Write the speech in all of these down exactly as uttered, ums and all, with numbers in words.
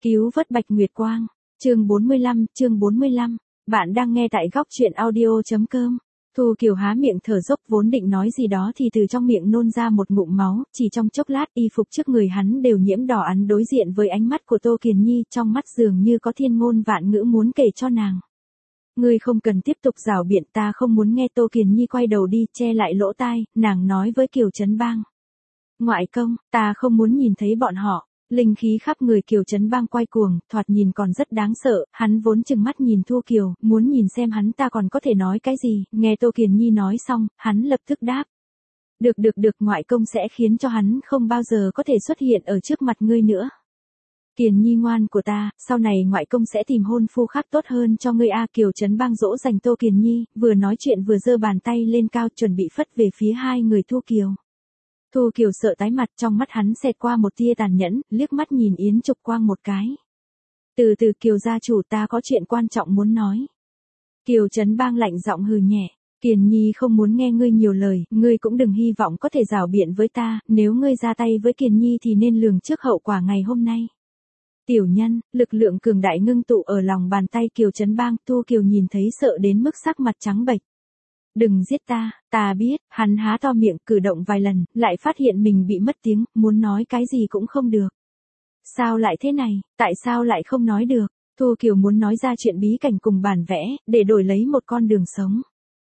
Cứu vớt Bạch Nguyệt Quang, chương bốn mươi lăm, chương bốn mươi lăm, bạn đang nghe tại góc truyện audio.com. Thu Kiều há miệng thở dốc vốn định nói gì đó thì từ trong miệng nôn ra một ngụm máu, chỉ trong chốc lát y phục trước người hắn đều nhiễm đỏ ắn đối diện với ánh mắt của Tô Kiền Nhi, trong mắt dường như có thiên ngôn vạn ngữ muốn kể cho nàng. Ngươi không cần tiếp tục rảo biện, ta không muốn nghe. Tô Kiền Nhi quay đầu đi, che lại lỗ tai, nàng nói với Kiều Trấn Bang. Ngoại công, ta không muốn nhìn thấy bọn họ. Linh khí khắp người Kiều Trấn Bang quay cuồng, thoạt nhìn còn rất đáng sợ, hắn vốn chừng mắt nhìn Thu Kiều, muốn nhìn xem hắn ta còn có thể nói cái gì, nghe Tô Kiền Nhi nói xong, hắn lập tức đáp. Được được được, ngoại công sẽ khiến cho hắn không bao giờ có thể xuất hiện ở trước mặt ngươi nữa. Kiền Nhi ngoan của ta, sau này ngoại công sẽ tìm hôn phu khác tốt hơn cho ngươi a. Kiều Trấn Bang dỗ dành Tô Kiền Nhi, vừa nói chuyện vừa giơ bàn tay lên cao chuẩn bị phất về phía hai người Thu Kiều. Thu Kiều sợ tái mặt, trong mắt hắn xẹt qua một tia tàn nhẫn, liếc mắt nhìn Yến Trục Quang một cái. Từ từ Kiều gia chủ, ta có chuyện quan trọng muốn nói. Kiều Trấn Bang lạnh giọng hừ nhẹ. Kiền Nhi không muốn nghe ngươi nhiều lời, ngươi cũng đừng hy vọng có thể rảo biện với ta, nếu ngươi ra tay với Kiền Nhi thì nên lường trước hậu quả ngày hôm nay. Tiểu nhân, lực lượng cường đại ngưng tụ ở lòng bàn tay Kiều Trấn Bang, Thu Kiều nhìn thấy sợ đến mức sắc mặt trắng bệch. Đừng giết ta, ta biết. Hắn há to miệng, cử động vài lần, lại phát hiện mình bị mất tiếng, muốn nói cái gì cũng không được. Sao lại thế này, tại sao lại không nói được? Thu Kiều muốn nói ra chuyện bí cảnh cùng bản vẽ, để đổi lấy một con đường sống.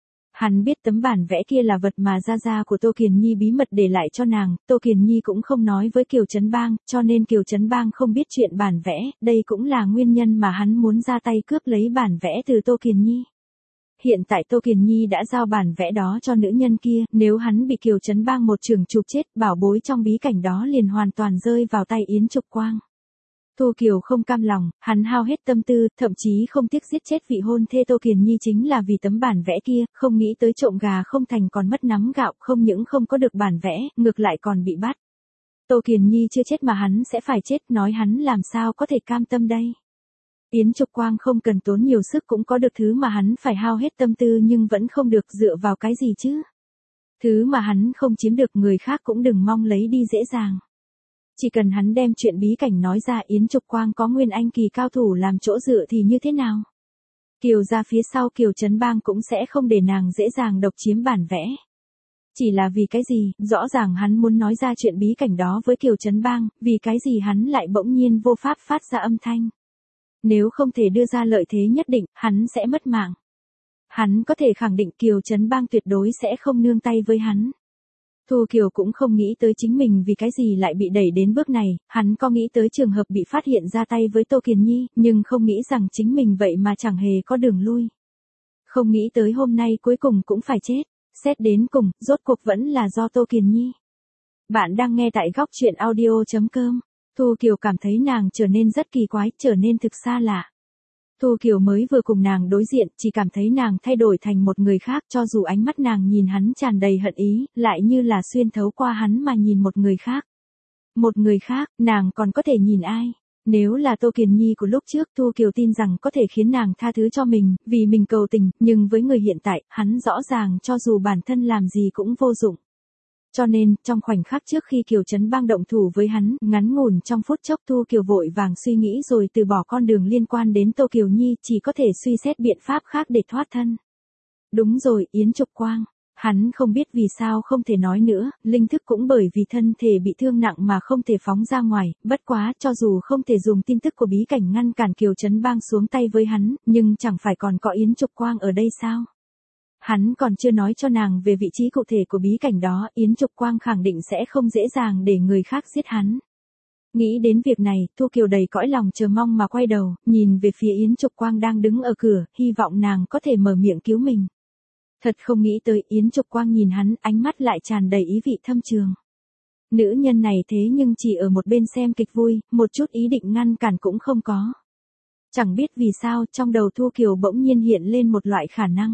Hắn biết tấm bản vẽ kia là vật mà gia gia của Tô Kiền Nhi bí mật để lại cho nàng, Tô Kiền Nhi cũng không nói với Kiều Trấn Bang, cho nên Kiều Trấn Bang không biết chuyện bản vẽ, đây cũng là nguyên nhân mà hắn muốn ra tay cướp lấy bản vẽ từ Tô Kiền Nhi. Hiện tại Tô Kiền Nhi đã giao bản vẽ đó cho nữ nhân kia, nếu hắn bị Kiều Trấn Bang một chưởng chụp chết, bảo bối trong bí cảnh đó liền hoàn toàn rơi vào tay Yến Trục Quang. Thu Kiều không cam lòng, hắn hao hết tâm tư, thậm chí không tiếc giết chết vị hôn thê Tô Kiền Nhi chính là vì tấm bản vẽ kia, không nghĩ tới trộm gà không thành còn mất nắm gạo, không những không có được bản vẽ, ngược lại còn bị bắt. Tô Kiền Nhi chưa chết mà hắn sẽ phải chết, nói hắn làm sao có thể cam tâm đây. Yến Trục Quang không cần tốn nhiều sức cũng có được thứ mà hắn phải hao hết tâm tư nhưng vẫn không được, dựa vào cái gì chứ? Thứ mà hắn không chiếm được người khác cũng đừng mong lấy đi dễ dàng. Chỉ cần hắn đem chuyện bí cảnh nói ra, Yến Trục Quang có nguyên anh kỳ cao thủ làm chỗ dựa thì như thế nào? Kiều ra phía sau Kiều Trấn Bang cũng sẽ không để nàng dễ dàng độc chiếm bản vẽ. Chỉ là vì cái gì, rõ ràng hắn muốn nói ra chuyện bí cảnh đó với Kiều Trấn Bang, vì cái gì hắn lại bỗng nhiên vô pháp phát ra âm thanh. Nếu không thể đưa ra lợi thế nhất định, hắn sẽ mất mạng. Hắn có thể khẳng định Kiều Trấn Bang tuyệt đối sẽ không nương tay với hắn. Thu Kiều cũng không nghĩ tới chính mình vì cái gì lại bị đẩy đến bước này, hắn có nghĩ tới trường hợp bị phát hiện ra tay với Tô Kiền Nhi, nhưng không nghĩ rằng chính mình vậy mà chẳng hề có đường lui. Không nghĩ tới hôm nay cuối cùng cũng phải chết, xét đến cùng, rốt cuộc vẫn là do Tô Kiền Nhi. Bạn đang nghe tại góc truyện audio.com. Thu Kiều cảm thấy nàng trở nên rất kỳ quái, trở nên thực xa lạ. Thu Kiều mới vừa cùng nàng đối diện, chỉ cảm thấy nàng thay đổi thành một người khác, cho dù ánh mắt nàng nhìn hắn tràn đầy hận ý, lại như là xuyên thấu qua hắn mà nhìn một người khác. Một người khác, nàng còn có thể nhìn ai? Nếu là Tô Kiền Nhi của lúc trước, Thu Kiều tin rằng có thể khiến nàng tha thứ cho mình, vì mình cầu tình, nhưng với người hiện tại, hắn rõ ràng cho dù bản thân làm gì cũng vô dụng. Cho nên, trong khoảnh khắc trước khi Kiều Trấn Bang động thủ với hắn, ngắn ngủn trong phút chốc Thu Kiều vội vàng suy nghĩ rồi từ bỏ con đường liên quan đến Tô Kiều Nhi, chỉ có thể suy xét biện pháp khác để thoát thân. Đúng rồi, Yến Trục Quang. Hắn không biết vì sao không thể nói nữa, linh thức cũng bởi vì thân thể bị thương nặng mà không thể phóng ra ngoài, bất quá cho dù không thể dùng tin tức của bí cảnh ngăn cản Kiều Trấn Bang xuống tay với hắn, nhưng chẳng phải còn có Yến Trục Quang ở đây sao? Hắn còn chưa nói cho nàng về vị trí cụ thể của bí cảnh đó, Yến Trục Quang khẳng định sẽ không dễ dàng để người khác giết hắn. Nghĩ đến việc này, Thu Kiều đầy cõi lòng chờ mong mà quay đầu, nhìn về phía Yến Trục Quang đang đứng ở cửa, hy vọng nàng có thể mở miệng cứu mình. Thật không nghĩ tới, Yến Trục Quang nhìn hắn, ánh mắt lại tràn đầy ý vị thâm trường. Nữ nhân này thế nhưng chỉ ở một bên xem kịch vui, một chút ý định ngăn cản cũng không có. Chẳng biết vì sao, trong đầu Thu Kiều bỗng nhiên hiện lên một loại khả năng.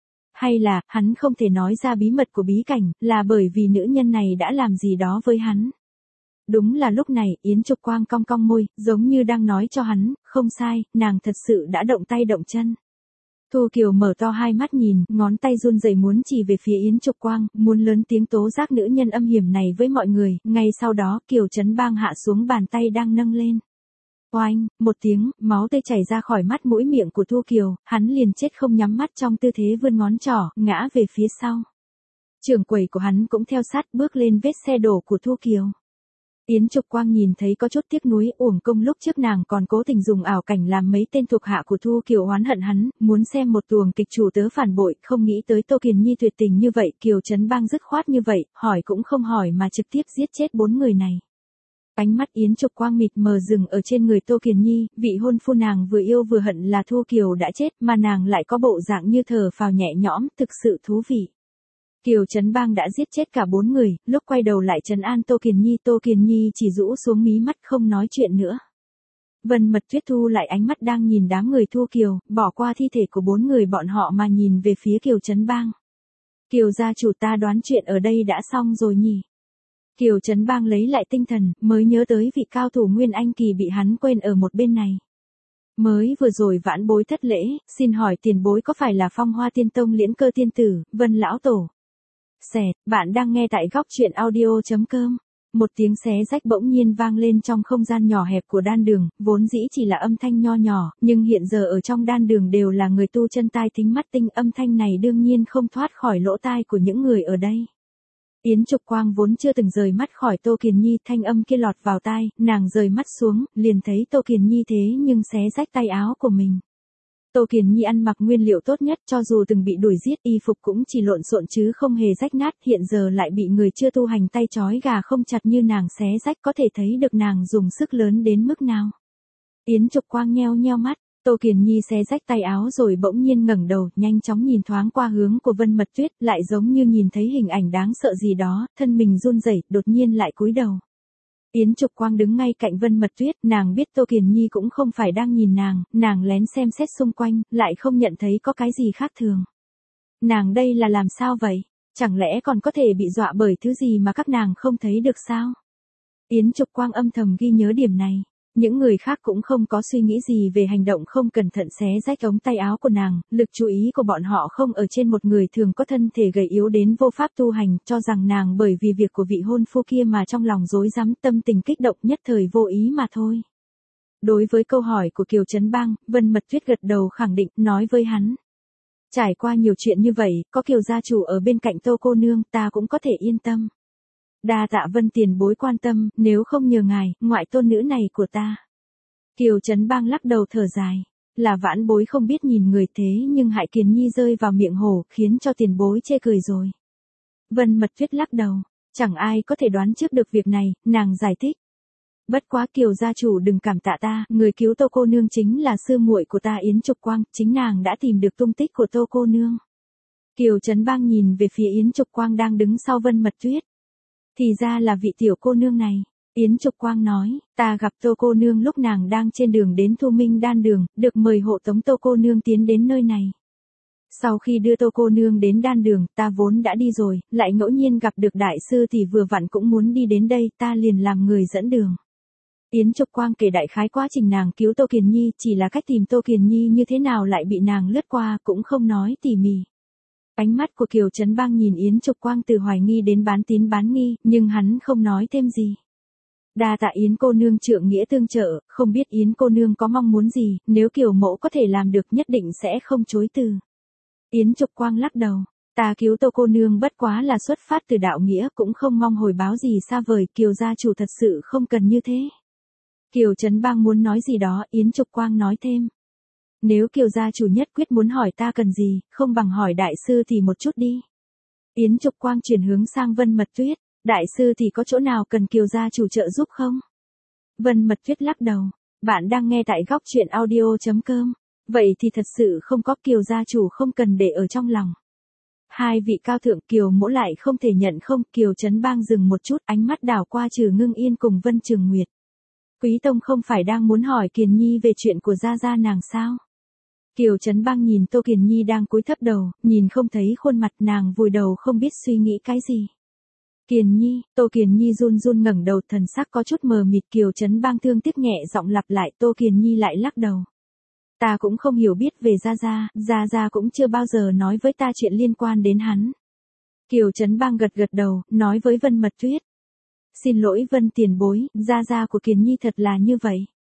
Hay là, hắn không thể nói ra bí mật của bí cảnh, là bởi vì nữ nhân này đã làm gì đó với hắn. Đúng là lúc này, Yến Trục Quang cong cong môi, giống như đang nói cho hắn, không sai, nàng thật sự đã động tay động chân. Thu Kiều mở to hai mắt nhìn, ngón tay run rẩy muốn chỉ về phía Yến Trục Quang, muốn lớn tiếng tố giác nữ nhân âm hiểm này với mọi người, ngay sau đó Kiều Trấn Bang hạ xuống bàn tay đang nâng lên. Oanh, một tiếng, máu tươi chảy ra khỏi mắt mũi miệng của Thu Kiều, hắn liền chết không nhắm mắt trong tư thế vươn ngón trỏ, ngã về phía sau. Trưởng quầy của hắn cũng theo sát bước lên vết xe đổ của Thu Kiều. Yến Trục Quang nhìn thấy có chút tiếc nuối, uổng công lúc trước nàng còn cố tình dùng ảo cảnh làm mấy tên thuộc hạ của Thu Kiều oán hận hắn, muốn xem một tuồng kịch chủ tớ phản bội, không nghĩ tới Tô Kiền Nhi tuyệt tình như vậy, Kiều Trấn Bang dứt khoát như vậy, hỏi cũng không hỏi mà trực tiếp giết chết bốn người này. Ánh mắt Yến Trục Quang mịt mờ dừng ở trên người Tô Kiền Nhi, vị hôn phu nàng vừa yêu vừa hận là Thu Kiều đã chết, mà nàng lại có bộ dạng như thở phào nhẹ nhõm, thực sự thú vị. Kiều Trấn Bang đã giết chết cả bốn người, lúc quay đầu lại trấn an Tô Kiền Nhi, Tô Kiền Nhi chỉ rũ xuống mí mắt không nói chuyện nữa. Vân Mật Tuyết thu lại ánh mắt đang nhìn đám người Thu Kiều, bỏ qua thi thể của bốn người bọn họ mà nhìn về phía Kiều Trấn Bang. Kiều gia chủ, ta đoán chuyện ở đây đã xong rồi nhỉ? Kiều Trấn Bang lấy lại tinh thần, mới nhớ tới vị cao thủ Nguyên Anh kỳ bị hắn quên ở một bên này. Mới vừa rồi vãn bối thất lễ, xin hỏi tiền bối có phải là Phong Hoa Tiên Tông Liễn Cơ tiên tử, Vân lão tổ? Xẹt, bạn đang nghe tại góc truyện audio.com. Một tiếng xé rách bỗng nhiên vang lên trong không gian nhỏ hẹp của đan đường, vốn dĩ chỉ là âm thanh nho nhỏ, nhưng hiện giờ ở trong đan đường đều là người tu chân tai thính mắt tinh, âm thanh này đương nhiên không thoát khỏi lỗ tai của những người ở đây. Yến Trục Quang vốn chưa từng rời mắt khỏi Tô Kiền Nhi, thanh âm kia lọt vào tai, nàng rời mắt xuống, liền thấy Tô Kiền Nhi thế nhưng xé rách tay áo của mình. Tô Kiền Nhi ăn mặc nguyên liệu tốt nhất, cho dù từng bị đuổi giết, y phục cũng chỉ lộn xộn chứ không hề rách nát, hiện giờ lại bị người chưa tu hành tay trói gà không chặt như nàng xé rách, có thể thấy được nàng dùng sức lớn đến mức nào. Yến Trục Quang nheo nheo mắt, Tô Kiền Nhi xé rách tay áo rồi bỗng nhiên ngẩng đầu, nhanh chóng nhìn thoáng qua hướng của Vân Mật Tuyết, lại giống như nhìn thấy hình ảnh đáng sợ gì đó, thân mình run rẩy, đột nhiên lại cúi đầu. Yến Trục Quang đứng ngay cạnh Vân Mật Tuyết, nàng biết Tô Kiền Nhi cũng không phải đang nhìn nàng, nàng lén xem xét xung quanh, lại không nhận thấy có cái gì khác thường. Nàng đây là làm sao vậy? Chẳng lẽ còn có thể bị dọa bởi thứ gì mà các nàng không thấy được sao? Yến Trục Quang âm thầm ghi nhớ điểm này. Những người khác cũng không có suy nghĩ gì về hành động không cẩn thận xé rách ống tay áo của nàng, lực chú ý của bọn họ không ở trên một người thường có thân thể gầy yếu đến vô pháp tu hành, cho rằng nàng bởi vì việc của vị hôn phu kia mà trong lòng rối rắm, tâm tình kích động, nhất thời vô ý mà thôi. Đối với câu hỏi của Kiều Trấn Bang, Vân Mật Tuyết gật đầu khẳng định, nói với hắn. Trải qua nhiều chuyện như vậy, có Kiều gia chủ ở bên cạnh Tô cô nương, ta cũng có thể yên tâm. Đa tạ Vân tiền bối quan tâm, nếu không nhờ ngài, ngoại tôn nữ này của ta. Kiều Trấn Bang lắc đầu thở dài, là vãn bối không biết nhìn người thế nhưng hại Kiền Nhi rơi vào miệng hổ, khiến cho tiền bối chê cười rồi. Vân Mật Tuyết lắc đầu, chẳng ai có thể đoán trước được việc này, nàng giải thích. Bất quá Kiều gia chủ đừng cảm tạ ta, người cứu Tô cô nương chính là sư muội của ta Yến Trục Quang, chính nàng đã tìm được tung tích của Tô cô nương. Kiều Trấn Bang nhìn về phía Yến Trục Quang đang đứng sau Vân Mật Tuyết. Thì ra là vị tiểu cô nương này, Yến Trục Quang nói, ta gặp Tô cô nương lúc nàng đang trên đường đến Thu Minh đan đường, được mời hộ tống Tô cô nương tiến đến nơi này. Sau khi đưa Tô cô nương đến đan đường, ta vốn đã đi rồi, lại ngẫu nhiên gặp được đại sư thì vừa vặn cũng muốn đi đến đây, ta liền làm người dẫn đường. Yến Trục Quang kể đại khái quá trình nàng cứu Tô Kiền Nhi, chỉ là cách tìm Tô Kiền Nhi như thế nào lại bị nàng lướt qua, cũng không nói tỉ mỉ. Ánh mắt của Kiều Trấn Bang nhìn Yến Trục Quang từ hoài nghi đến bán tín bán nghi, nhưng hắn không nói thêm gì. Đa tạ Yến cô nương trượng nghĩa tương trợ, không biết Yến cô nương có mong muốn gì, nếu Kiều mẫu có thể làm được nhất định sẽ không chối từ. Yến Trục Quang lắc đầu, ta cứu Tô cô nương bất quá là xuất phát từ đạo nghĩa, cũng không mong hồi báo gì xa vời, Kiều gia chủ thật sự không cần như thế. Kiều Trấn Bang muốn nói gì đó, Yến Trục Quang nói thêm. Nếu Kiều gia chủ nhất quyết muốn hỏi ta cần gì, không bằng hỏi đại sư thì một chút đi. Yến Trục Quang chuyển hướng sang Vân Mật Tuyết, đại sư thì có chỗ nào cần Kiều gia chủ trợ giúp không? Vân Mật Tuyết lắc đầu, bạn đang nghe tại góc truyện audio.com, vậy thì thật sự không có, Kiều gia chủ không cần để ở trong lòng. Hai vị cao thượng Kiều mỗ lại không thể nhận không, Kiều Trấn Bang dừng một chút, ánh mắt đảo qua Trừ Ngưng Yên cùng Vân Trường Nguyệt. Quý tông không phải đang muốn hỏi Kiền Nhi về chuyện của gia gia nàng sao? Kiều Trấn Bang nhìn Tô Kiền Nhi đang cúi thấp đầu, nhìn không thấy khuôn mặt, nàng vùi đầu không biết suy nghĩ cái gì. Kiền Nhi, Tô Kiền Nhi run run ngẩng đầu, thần sắc có chút mờ mịt. Kiều Trấn Bang thương tiếc nhẹ giọng lặp lại, Tô Kiền Nhi lại lắc đầu. Ta cũng không hiểu biết về gia gia, gia gia cũng chưa bao giờ nói với ta chuyện liên quan đến hắn. Kiều Trấn Bang gật gật đầu, nói với Vân Mật Tuyết. Xin lỗi Vân tiền bối, gia gia của Kiền Nhi thật là như vậy.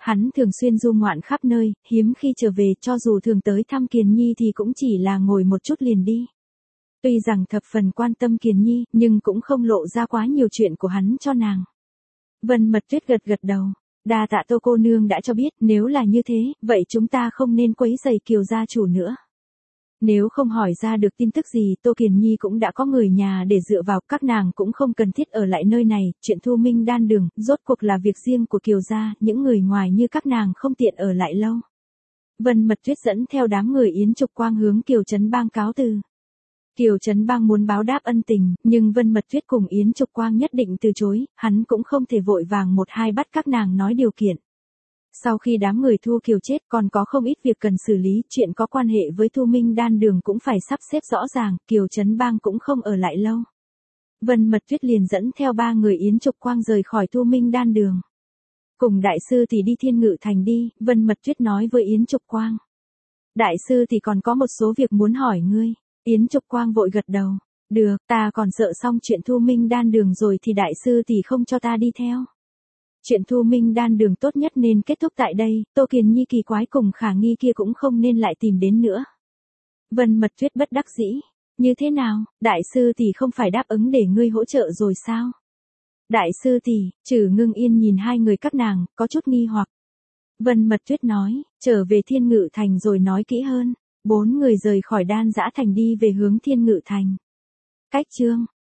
Hắn thường xuyên du ngoạn khắp nơi, hiếm khi trở về, cho dù thường tới thăm Kiền Nhi thì cũng chỉ là ngồi một chút liền đi. Tuy rằng thập phần quan tâm Kiền Nhi, nhưng cũng không lộ ra quá nhiều chuyện của hắn cho nàng. Vân Mật Tuyết gật gật đầu. Đa tạ Tô cô nương đã cho biết, nếu là như thế, vậy chúng ta không nên quấy rầy Kiều gia chủ nữa. Nếu không hỏi ra được tin tức gì, Tô Kiền Nhi cũng đã có người nhà để dựa vào, các nàng cũng không cần thiết ở lại nơi này, chuyện thu minh đan đường, rốt cuộc là việc riêng của Kiều gia, những người ngoài như các nàng không tiện ở lại lâu. Vân Mật Tuyết dẫn theo đám người Yến Trục Quang hướng Kiều Trấn Bang cáo từ. Kiều Trấn Bang muốn báo đáp ân tình, nhưng Vân Mật Tuyết cùng Yến Trục Quang nhất định từ chối, hắn cũng không thể vội vàng một hai bắt các nàng nói điều kiện. Sau khi đám người Thu Kiều chết còn có không ít việc cần xử lý, chuyện có quan hệ với Thu Minh đan đường cũng phải sắp xếp rõ ràng, Kiều Trấn Bang cũng không ở lại lâu. Vân Mật Tuyết liền dẫn theo ba người Yến Trục Quang rời khỏi Thu Minh đan đường. Cùng đại sư thì đi Thiên Ngự Thành đi, Vân Mật Tuyết nói với Yến Trục Quang. Đại sư thì còn có một số việc muốn hỏi ngươi. Yến Trục Quang vội gật đầu. Được, ta còn sợ xong chuyện Thu Minh đan đường rồi thì đại sư thì không cho ta đi theo. Chuyện Thu Minh đan đường tốt nhất nên kết thúc tại đây, Tô Kiền Nhi kỳ quái cùng khả nghi kia cũng không nên lại tìm đến nữa. Vân Mật Tuyết bất đắc dĩ. Như thế nào, đại sư thì không phải đáp ứng để ngươi hỗ trợ rồi sao? Đại sư thì, Trử Ngưng Yên nhìn hai người các nàng, có chút nghi hoặc. Vân Mật Tuyết nói, trở về Thiên Ngự Thành rồi nói kỹ hơn. Bốn người rời khỏi Đan Dã Thành đi về hướng Thiên Ngự Thành. Cách chương